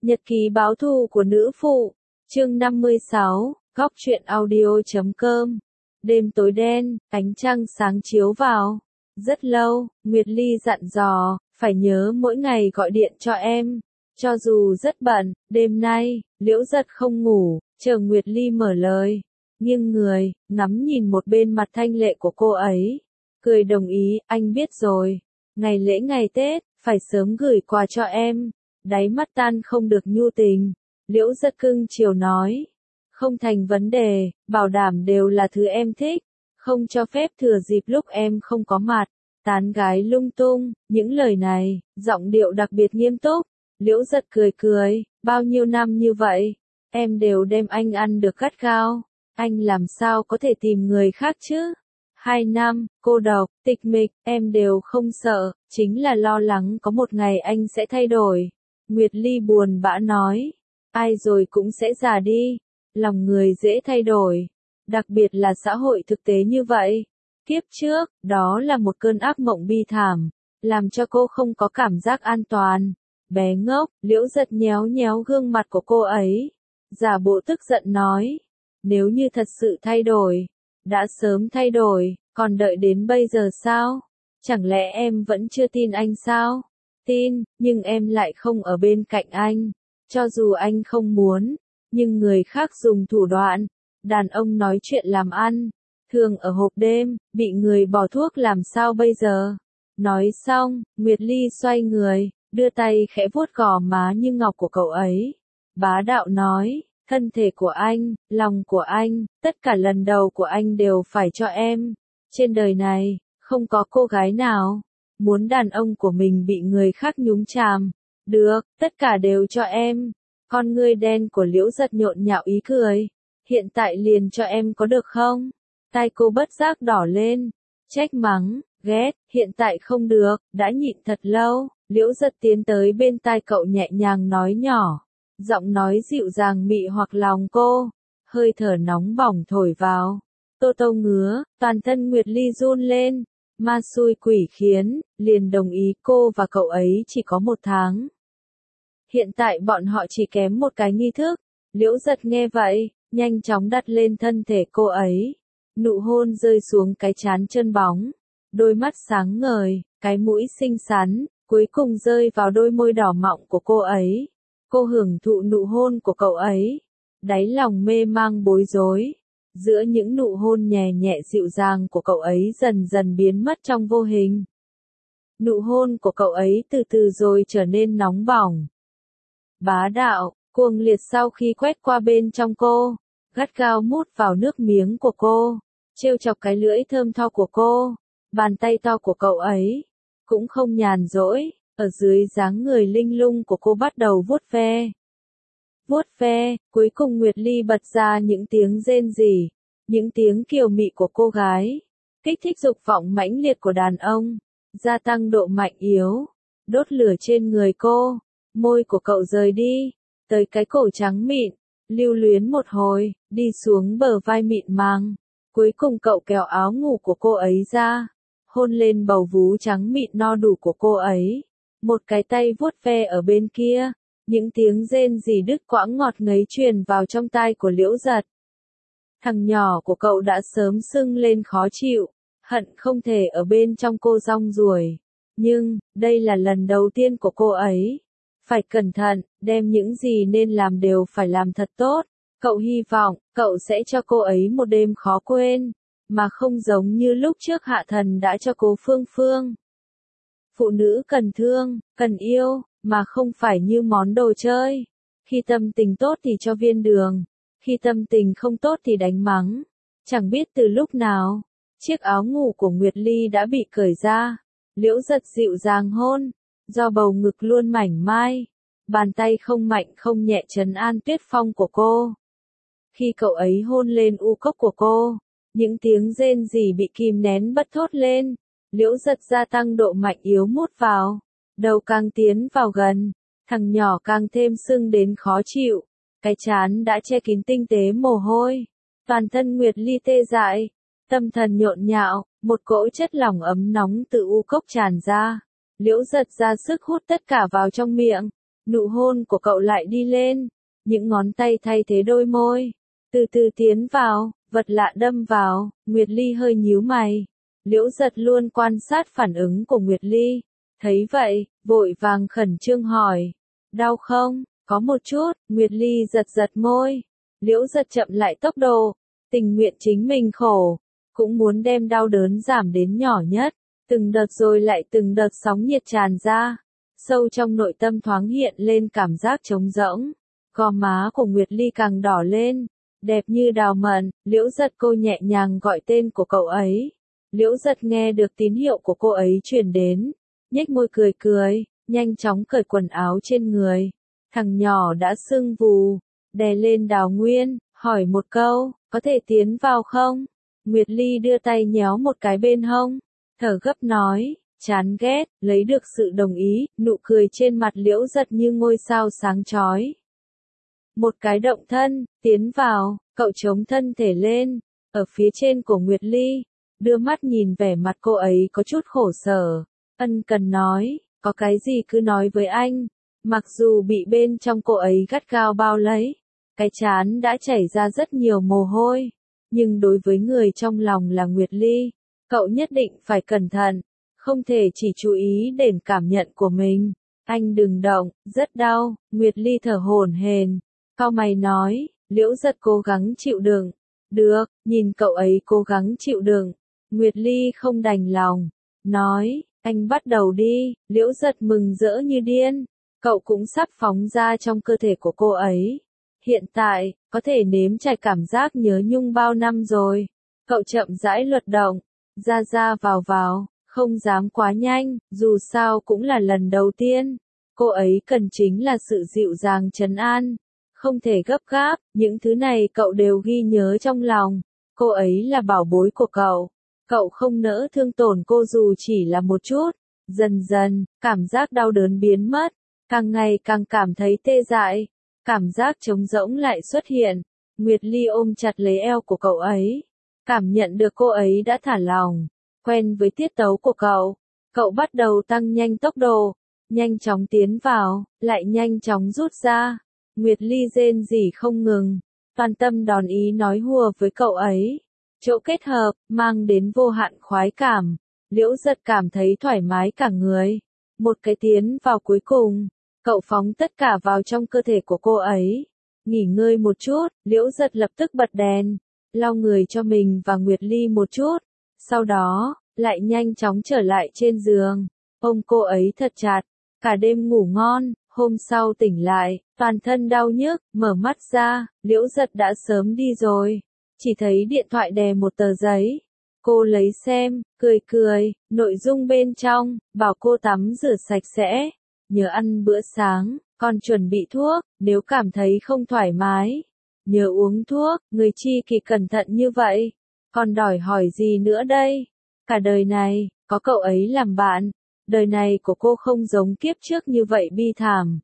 Nhật ký báo thù của nữ phụ, chương 56, góc truyện audio.com. Đêm tối đen, ánh trăng sáng chiếu vào. Rất lâu, Nguyệt Ly dặn dò, phải nhớ mỗi ngày gọi điện cho em. Cho dù rất bận, đêm nay, Liễu Giật không ngủ, chờ Nguyệt Ly mở lời. Nghiêng người, ngắm nhìn một bên mặt thanh lệ của cô ấy. Cười đồng ý, anh biết rồi. Ngày lễ ngày Tết, phải sớm gửi quà cho em. Đáy mắt tan không được nhu tình. Liễu Giật cưng chiều nói. Không thành vấn đề, bảo đảm đều là thứ em thích. Không cho phép thừa dịp lúc em không có mặt. Tán gái lung tung, những lời này, giọng điệu đặc biệt nghiêm túc. Liễu Giật cười cười, bao nhiêu năm như vậy, em đều đem anh ăn được gắt gao. Anh làm sao có thể tìm người khác chứ? 2 năm, cô độc, tịch mịch, em đều không sợ, chính là lo lắng có một ngày anh sẽ thay đổi. Nguyệt Ly buồn bã nói, ai rồi cũng sẽ già đi, lòng người dễ thay đổi, đặc biệt là xã hội thực tế như vậy. Kiếp trước, đó là một cơn ác mộng bi thảm, làm cho cô không có cảm giác an toàn. Bé ngốc, Liễu Giật nhéo nhéo gương mặt của cô ấy, giả bộ tức giận nói, nếu như thật sự thay đổi, đã sớm thay đổi, còn đợi đến bây giờ sao? Chẳng lẽ em vẫn chưa tin anh sao? Tin, nhưng em lại không ở bên cạnh anh. Cho dù anh không muốn, nhưng người khác dùng thủ đoạn. Đàn ông nói chuyện làm ăn, thường ở hộp đêm, bị người bỏ thuốc làm sao bây giờ? Nói xong, Nguyệt Ly xoay người, đưa tay khẽ vuốt gò má như ngọc của cậu ấy. Bá đạo nói, thân thể của anh, lòng của anh, tất cả lần đầu của anh đều phải cho em. Trên đời này, không có cô gái nào muốn đàn ông của mình bị người khác nhúng chàm. Được, tất cả đều cho em. Con ngươi đen của Liễu Giật nhộn nhạo ý cười. Hiện tại liền cho em có được không? Tai cô bất giác đỏ lên. Trách mắng, ghét, hiện tại không được, đã nhịn thật lâu. Liễu Giật tiến tới bên tai cậu nhẹ nhàng nói nhỏ. Giọng nói dịu dàng mị hoặc lòng cô. Hơi thở nóng bỏng thổi vào. Tô Tô ngứa, toàn thân Nguyệt Ly run lên. Ma xui quỷ khiến, liền đồng ý cô và cậu ấy chỉ có 1 tháng. Hiện tại bọn họ chỉ kém một cái nghi thức. Liễu Giật nghe vậy, nhanh chóng đặt lên thân thể cô ấy. Nụ hôn rơi xuống cái trán trơn bóng. Đôi mắt sáng ngời, cái mũi xinh xắn, cuối cùng rơi vào đôi môi đỏ mọng của cô ấy. Cô hưởng thụ nụ hôn của cậu ấy. Đáy lòng mê mang bối rối. Giữa những nụ hôn nhẹ nhẹ dịu dàng của cậu ấy dần dần biến mất trong vô hình. Nụ hôn của cậu ấy từ từ rồi trở nên nóng bỏng. Bá đạo, cuồng liệt sau khi quét qua bên trong cô, gắt gao mút vào nước miếng của cô, trêu chọc cái lưỡi thơm tho của cô, bàn tay to của cậu ấy, cũng không nhàn rỗi, ở dưới dáng người linh lung của cô bắt đầu vuốt ve. Vuốt ve, cuối cùng Nguyệt Ly bật ra những tiếng rên rỉ, những tiếng kiều mị của cô gái, kích thích dục vọng mãnh liệt của đàn ông, gia tăng độ mạnh yếu, đốt lửa trên người cô. Môi của cậu rời đi, tới cái cổ trắng mịn, lưu luyến một hồi, đi xuống bờ vai mịn màng. Cuối cùng cậu kéo áo ngủ của cô ấy ra, hôn lên bầu vú trắng mịn no đủ của cô ấy. Một cái tay vuốt ve ở bên kia, những tiếng rên rỉ đứt quãng ngọt ngấy truyền vào trong tai của Liễu Giật. Thằng nhỏ của cậu đã sớm sưng lên khó chịu, hận không thể ở bên trong cô rong ruổi. Nhưng, đây là lần đầu tiên của cô ấy. Phải cẩn thận, đem những gì nên làm đều phải làm thật tốt. Cậu hy vọng, cậu sẽ cho cô ấy một đêm khó quên, mà không giống như lúc trước Hạ Thần đã cho cô Phương Phương. Phụ nữ cần thương, cần yêu, mà không phải như món đồ chơi. Khi tâm tình tốt thì cho viên đường, khi tâm tình không tốt thì đánh mắng. Chẳng biết từ lúc nào, chiếc áo ngủ của Nguyệt Ly đã bị cởi ra. Liễu Giật dịu dàng hôn. Do bầu ngực luôn mảnh mai, bàn tay không mạnh không nhẹ trấn an tuyết phong của cô. Khi cậu ấy hôn lên u cốc của cô, những tiếng rên rỉ bị kìm nén bật thốt lên. Liễu Giật gia tăng độ mạnh yếu mút vào, đầu càng tiến vào gần, thằng nhỏ càng thêm sưng đến khó chịu, cái trán đã che kín tinh tế mồ hôi, toàn thân Nguyệt Ly tê dại, tâm thần nhộn nhạo, một cỗ chất lỏng ấm nóng từ u cốc tràn ra. Liễu Giật ra sức hút tất cả vào trong miệng, Nụ hôn của cậu lại đi lên, những ngón tay thay thế đôi môi, từ từ tiến vào, vật lạ đâm vào, Nguyệt Ly hơi nhíu mày. Liễu Giật luôn quan sát phản ứng của Nguyệt Ly, thấy vậy, vội vàng khẩn trương hỏi, đau không? Có một chút, Nguyệt Ly giật giật môi. Liễu Giật chậm lại tốc độ, tình nguyện chính mình khổ, cũng muốn đem đau đớn giảm đến nhỏ nhất. Từng đợt rồi lại từng đợt sóng nhiệt tràn ra, sâu trong nội tâm thoáng hiện lên cảm giác trống rỗng. Gò má của Nguyệt Ly càng đỏ lên, đẹp như đào mận. Liễu Giật, cô nhẹ nhàng gọi tên của cậu ấy. Liễu Giật nghe được tín hiệu của cô ấy truyền đến, nhếch môi cười cười, nhanh chóng cởi quần áo trên người. Thằng nhỏ đã sưng vù, đè lên Đào Nguyên, hỏi một câu, có thể tiến vào không? Nguyệt Ly đưa tay nhéo một cái bên hông, thở gấp nói, chán ghét. Lấy được sự đồng ý, nụ cười trên mặt Liễu Giật như ngôi sao sáng chói. Một cái động thân, tiến vào, cậu chống thân thể lên, ở phía trên của Nguyệt Ly, đưa mắt nhìn vẻ mặt cô ấy có chút khổ sở, ân cần nói, có cái gì cứ nói với anh. Mặc dù bị bên trong cô ấy gắt gao bao lấy, cái trán đã chảy ra rất nhiều mồ hôi, nhưng đối với người trong lòng là Nguyệt Ly, cậu nhất định phải cẩn thận, không thể chỉ chú ý đến cảm nhận của mình. Anh đừng động, rất đau. Nguyệt Ly thở hổn hển, cau mày nói, Liễu Giật cố gắng chịu đựng. Được, nhìn cậu ấy cố gắng chịu đựng, Nguyệt Ly không đành lòng, nói, anh bắt đầu đi. Liễu Giật mừng rỡ như điên, cậu cũng sắp phóng ra trong cơ thể của cô ấy. Hiện tại, có thể nếm trải cảm giác nhớ nhung bao năm rồi. Cậu chậm rãi luật động, ra ra vào, không dám quá nhanh, dù sao cũng là lần đầu tiên. Cô ấy cần chính là sự dịu dàng trấn an, không thể gấp gáp, những thứ này cậu đều ghi nhớ trong lòng. Cô ấy là bảo bối của cậu không nỡ thương tổn cô dù chỉ là một chút. Dần dần, cảm giác đau đớn biến mất, càng ngày càng cảm thấy tê dại, cảm giác trống rỗng lại xuất hiện. Nguyệt Ly ôm chặt lấy eo của cậu ấy, cảm nhận được cô ấy đã thả lỏng, quen với tiết tấu của cậu bắt đầu tăng nhanh tốc độ, nhanh chóng tiến vào, lại nhanh chóng rút ra. Nguyệt Ly rên rỉ không ngừng, toàn tâm đòn ý nói hùa với cậu ấy. Chỗ kết hợp, mang đến vô hạn khoái cảm. Liễu Giật cảm thấy thoải mái cả người. Một cái tiến vào cuối cùng, cậu phóng tất cả vào trong cơ thể của cô ấy. Nghỉ ngơi một chút, Liễu Giật lập tức bật đèn, lau người cho mình và Nguyệt Ly một chút. Sau đó, lại nhanh chóng trở lại trên giường, ôm cô ấy thật chặt. Cả đêm ngủ ngon, hôm sau tỉnh lại, toàn thân đau nhức, mở mắt ra, Liễu Giật đã sớm đi rồi. Chỉ thấy điện thoại đè một tờ giấy. Cô lấy xem, cười, nội dung bên trong, bảo cô tắm rửa sạch sẽ, nhớ ăn bữa sáng, còn chuẩn bị thuốc, nếu cảm thấy không thoải mái, nhớ uống thuốc, người chi kỳ cẩn thận như vậy, còn đòi hỏi gì nữa đây? Cả đời này, có cậu ấy làm bạn, đời này của cô không giống kiếp trước như vậy bi thảm.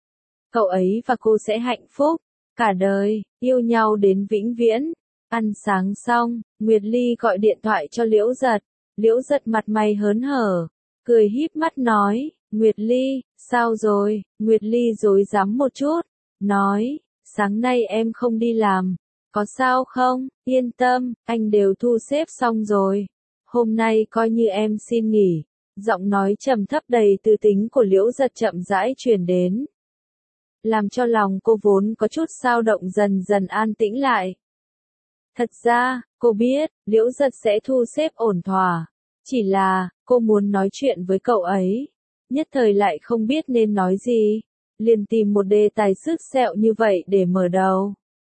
Cậu ấy và cô sẽ hạnh phúc, cả đời, yêu nhau đến vĩnh viễn. Ăn sáng xong, Nguyệt Ly gọi điện thoại cho Liễu Giật. Liễu Giật mặt mày hớn hở, cười híp mắt nói, Nguyệt Ly, sao rồi? Nguyệt Ly rối rắm một chút, nói, sáng nay em không đi làm, có sao không? Yên tâm, anh đều thu xếp xong rồi. Hôm nay coi như em xin nghỉ. Giọng nói trầm thấp đầy tư tính của Liễu Giật chậm rãi truyền đến, làm cho lòng cô vốn có chút dao động dần dần an tĩnh lại. Thật ra, cô biết, Liễu Giật sẽ thu xếp ổn thỏa. Chỉ là, cô muốn nói chuyện với cậu ấy. Nhất thời lại không biết nên nói gì. Liền tìm một đề tài sứt sẹo như vậy để mở đầu.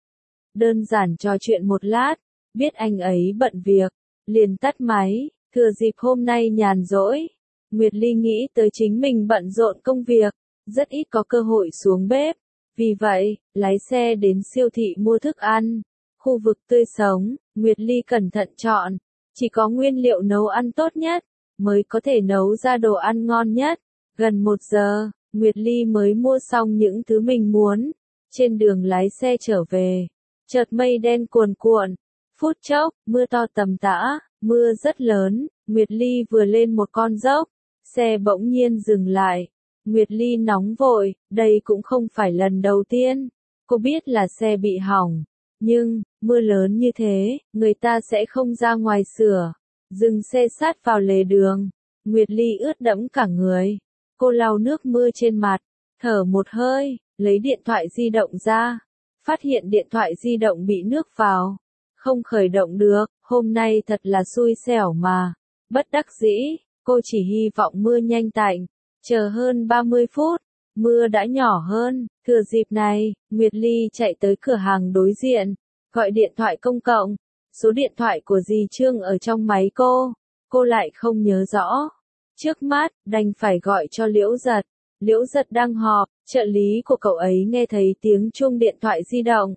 Đơn giản trò chuyện một lát, biết anh ấy bận việc, liền tắt máy. Thừa dịp hôm nay nhàn rỗi, Nguyệt Ly nghĩ tới chính mình bận rộn công việc, rất ít có cơ hội xuống bếp. Vì vậy, lái xe đến siêu thị mua thức ăn. Khu vực tươi sống, Nguyệt Ly cẩn thận chọn, chỉ có nguyên liệu nấu ăn tốt nhất, mới có thể nấu ra đồ ăn ngon nhất. Gần 1 giờ, Nguyệt Ly mới mua xong những thứ mình muốn. Trên đường lái xe trở về, chợt mây đen cuồn cuộn, phút chốc, mưa to tầm tã, mưa rất lớn. Nguyệt Ly vừa lên một con dốc, xe bỗng nhiên dừng lại. Nguyệt Ly nóng vội, đây cũng không phải lần đầu tiên. Cô biết là xe bị hỏng. Nhưng, mưa lớn như thế, người ta sẽ không ra ngoài sửa. Dừng xe sát vào lề đường. Nguyệt Ly ướt đẫm cả người. Cô lau nước mưa trên mặt, thở một hơi, lấy điện thoại di động ra. Phát hiện điện thoại di động bị nước vào. Không khởi động được, hôm nay thật là xui xẻo mà. Bất đắc dĩ, cô chỉ hy vọng mưa nhanh tạnh. Chờ hơn 30 phút, mưa đã nhỏ hơn. Thừa dịp này, Nguyệt Ly chạy tới cửa hàng đối diện, gọi điện thoại công cộng. Số điện thoại của dì Trương ở trong máy cô lại không nhớ rõ. Trước mắt, đành phải gọi cho Liễu Giật. Liễu Giật đang họp, trợ lý của cậu ấy nghe thấy tiếng chuông điện thoại di động.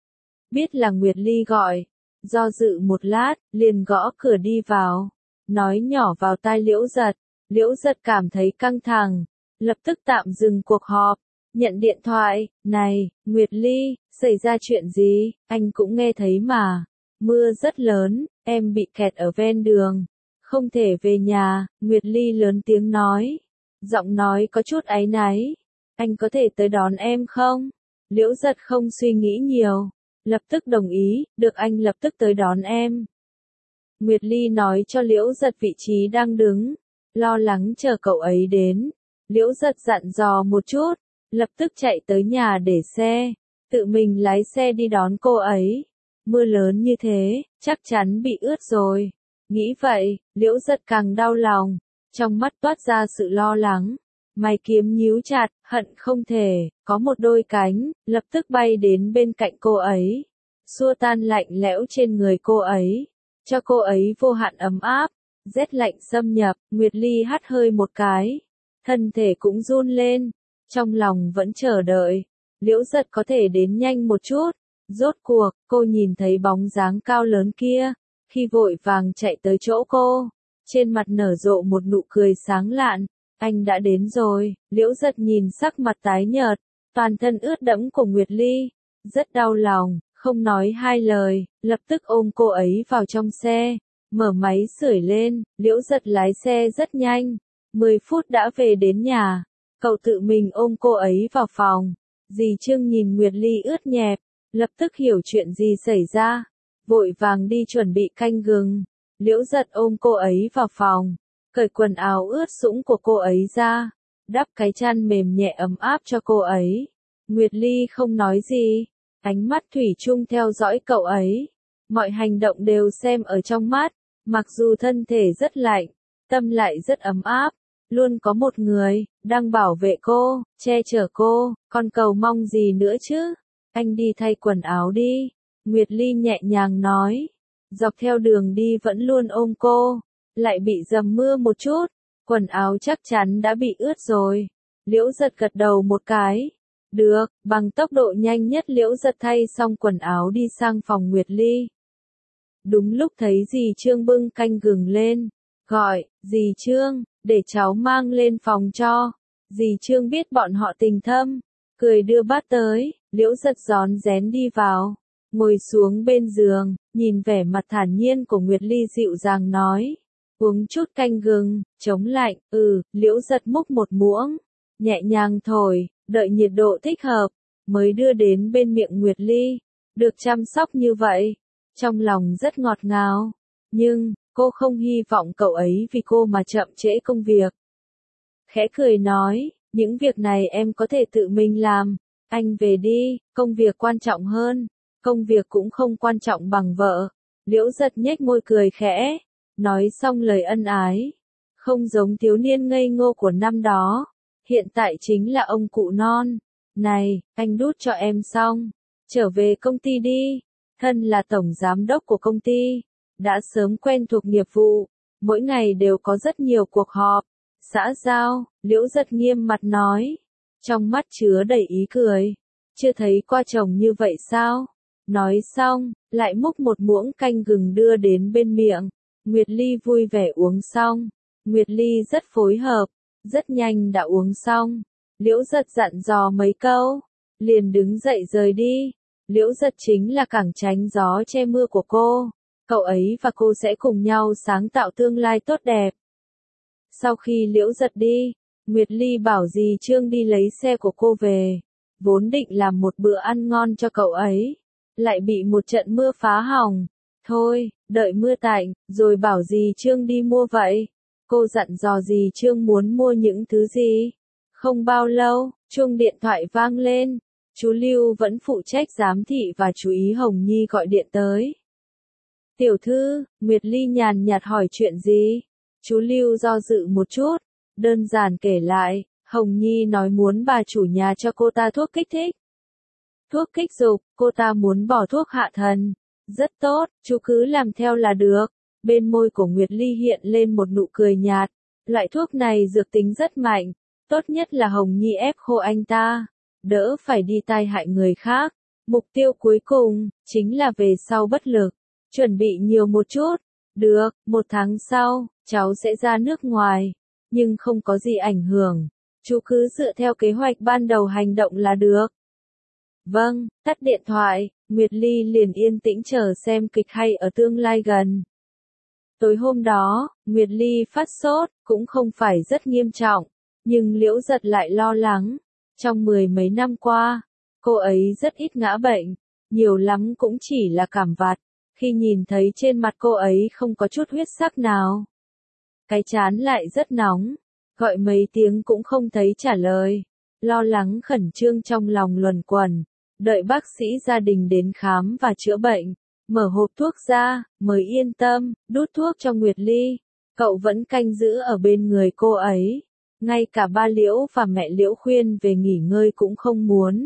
Biết là Nguyệt Ly gọi, do dự một lát, liền gõ cửa đi vào, nói nhỏ vào tai Liễu Giật. Liễu Giật cảm thấy căng thẳng, lập tức tạm dừng cuộc họp, nhận điện thoại. Này, Nguyệt Ly, xảy ra chuyện gì, anh cũng nghe thấy mà. Mưa rất lớn, em bị kẹt ở ven đường, không thể về nhà. Nguyệt Ly lớn tiếng nói, giọng nói có chút áy náy. Anh có thể tới đón em không? Liễu Giật không suy nghĩ nhiều, lập tức đồng ý, được, anh lập tức tới đón em. Nguyệt Ly nói cho Liễu Giật vị trí đang đứng, lo lắng chờ cậu ấy đến. Liễu Giật dặn dò một chút, lập tức chạy tới nhà để xe, tự mình lái xe đi đón cô ấy. Mưa lớn như thế, chắc chắn bị ướt rồi. Nghĩ vậy, Liễu Giật càng đau lòng, trong mắt toát ra sự lo lắng. Mày kiếm nhíu chặt, hận không thể có một đôi cánh, lập tức bay đến bên cạnh cô ấy, xua tan lạnh lẽo trên người cô ấy, cho cô ấy vô hạn ấm áp. Rét lạnh xâm nhập, Nguyệt Ly hắt hơi một cái, thân thể cũng run lên, trong lòng vẫn chờ đợi. Liễu Giật có thể đến nhanh một chút. Rốt cuộc, cô nhìn thấy bóng dáng cao lớn kia, khi vội vàng chạy tới chỗ cô, trên mặt nở rộ một nụ cười sáng lạn. Anh đã đến rồi. Liễu Giật nhìn sắc mặt tái nhợt, toàn thân ướt đẫm của Nguyệt Ly, rất đau lòng, không nói hai lời, lập tức ôm cô ấy vào trong xe, mở máy sưởi lên. Liễu Giật lái xe rất nhanh, 10 phút đã về đến nhà. Cậu tự mình ôm cô ấy vào phòng. Dì Trương nhìn Nguyệt Ly ướt nhẹp, lập tức hiểu chuyện gì xảy ra, vội vàng đi chuẩn bị canh gừng. Liễu Giật ôm cô ấy vào phòng, cởi quần áo ướt sũng của cô ấy ra, đắp cái chăn mềm nhẹ ấm áp cho cô ấy. Nguyệt Ly không nói gì, ánh mắt thủy chung theo dõi cậu ấy, mọi hành động đều xem ở trong mắt. Mặc dù thân thể rất lạnh, tâm lại rất ấm áp, luôn có một người đang bảo vệ cô, che chở cô, còn cầu mong gì nữa chứ? Anh đi thay quần áo đi. Nguyệt Ly nhẹ nhàng nói. Dọc theo đường đi vẫn luôn ôm cô, lại bị dầm mưa một chút, quần áo chắc chắn đã bị ướt rồi. Liễu Giật gật đầu một cái. Được, bằng tốc độ nhanh nhất Liễu Giật thay xong quần áo đi sang phòng Nguyệt Ly. Đúng lúc thấy dì Trương bưng canh gừng lên, gọi, dì Trương, để cháu mang lên phòng cho. Dì Trương biết bọn họ tình thâm, cười đưa bát tới. Liễu Giật rón rén đi vào, ngồi xuống bên giường, nhìn vẻ mặt thản nhiên của Nguyệt Ly dịu dàng nói, uống chút canh gừng, chống lạnh. Liễu Giật múc một muỗng, nhẹ nhàng thổi, đợi nhiệt độ thích hợp, mới đưa đến bên miệng Nguyệt Ly. Được chăm sóc như vậy, trong lòng rất ngọt ngào, nhưng cô không hy vọng cậu ấy vì cô mà chậm trễ công việc. Khẽ cười nói, những việc này em có thể tự mình làm, anh về đi, công việc quan trọng hơn. Công việc cũng không quan trọng bằng vợ. Liễu Giật nhếch môi cười khẽ, nói xong lời ân ái, không giống thiếu niên ngây ngô của năm đó, hiện tại chính là ông cụ non. Này, anh đút cho em xong, trở về công ty đi. Thân là tổng giám đốc của công ty, đã sớm quen thuộc nghiệp vụ, mỗi ngày đều có rất nhiều cuộc họp, xã giao. Liễu Giật nghiêm mặt nói, trong mắt chứa đầy ý cười, chưa thấy qua chồng như vậy sao? Nói xong, lại múc một muỗng canh gừng đưa đến bên miệng. Nguyệt Ly vui vẻ uống xong. Nguyệt Ly rất phối hợp, rất nhanh đã uống xong. Liễu Giật dặn dò mấy câu, liền đứng dậy rời đi. Liễu Giật chính là cẳng tránh gió che mưa của cô. Cậu ấy và cô sẽ cùng nhau sáng tạo tương lai tốt đẹp. Sau khi Liễu Giật đi, Nguyệt Ly bảo dì Trương đi lấy xe của cô về, vốn định làm một bữa ăn ngon cho cậu ấy, lại bị một trận mưa phá hỏng. Thôi, đợi mưa tạnh, rồi bảo dì Trương đi mua vậy. Cô dặn dò dì Trương muốn mua những thứ gì. Không bao lâu, chuông điện thoại vang lên. Chú Lưu vẫn phụ trách giám thị và chú ý Hồng Nhi gọi điện tới. Tiểu thư, Nguyệt Ly nhàn nhạt hỏi chuyện gì? Chú Lưu do dự một chút, đơn giản kể lại, Hồng Nhi nói muốn bà chủ nhà cho cô ta thuốc kích thích. Thuốc kích dục, cô ta muốn bỏ thuốc hạ thần. Rất tốt, chú cứ làm theo là được. Bên môi của Nguyệt Ly hiện lên một nụ cười nhạt. Loại thuốc này dược tính rất mạnh, tốt nhất là Hồng Nhi ép khô anh ta, đỡ phải đi tai hại người khác. Mục tiêu cuối cùng, chính là về sau bất lực. Chuẩn bị nhiều một chút. Được, 1 tháng sau, cháu sẽ ra nước ngoài. Nhưng không có gì ảnh hưởng. Chú cứ dựa theo kế hoạch ban đầu hành động là được. Vâng, tắt điện thoại, Nguyệt Ly liền yên tĩnh chờ xem kịch hay ở tương lai gần. Tối hôm đó, Nguyệt Ly phát sốt, cũng không phải rất nghiêm trọng, nhưng Liễu Giật lại lo lắng. Trong 10 mấy năm qua, cô ấy rất ít ngã bệnh, nhiều lắm cũng chỉ là cảm vặt. Khi nhìn thấy trên mặt cô ấy không có chút huyết sắc nào, cái trán lại rất nóng, gọi mấy tiếng cũng không thấy trả lời. Lo lắng khẩn trương trong lòng luẩn quẩn, đợi bác sĩ gia đình đến khám và chữa bệnh, mở hộp thuốc ra, mới yên tâm, đút thuốc cho Nguyệt Ly. Cậu vẫn canh giữ ở bên người cô ấy, ngay cả ba Liễu và mẹ Liễu khuyên về nghỉ ngơi cũng không muốn.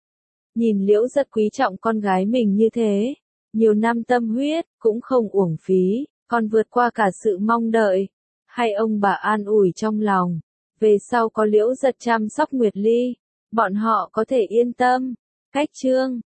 Nhìn Liễu rất quý trọng con gái mình như thế, nhiều năm tâm huyết, cũng không uổng phí, còn vượt qua cả sự mong đợi. Hay ông bà an ủi trong lòng, về sau có Liễu Giật chăm sóc Nguyệt Ly, bọn họ có thể yên tâm. Cách chương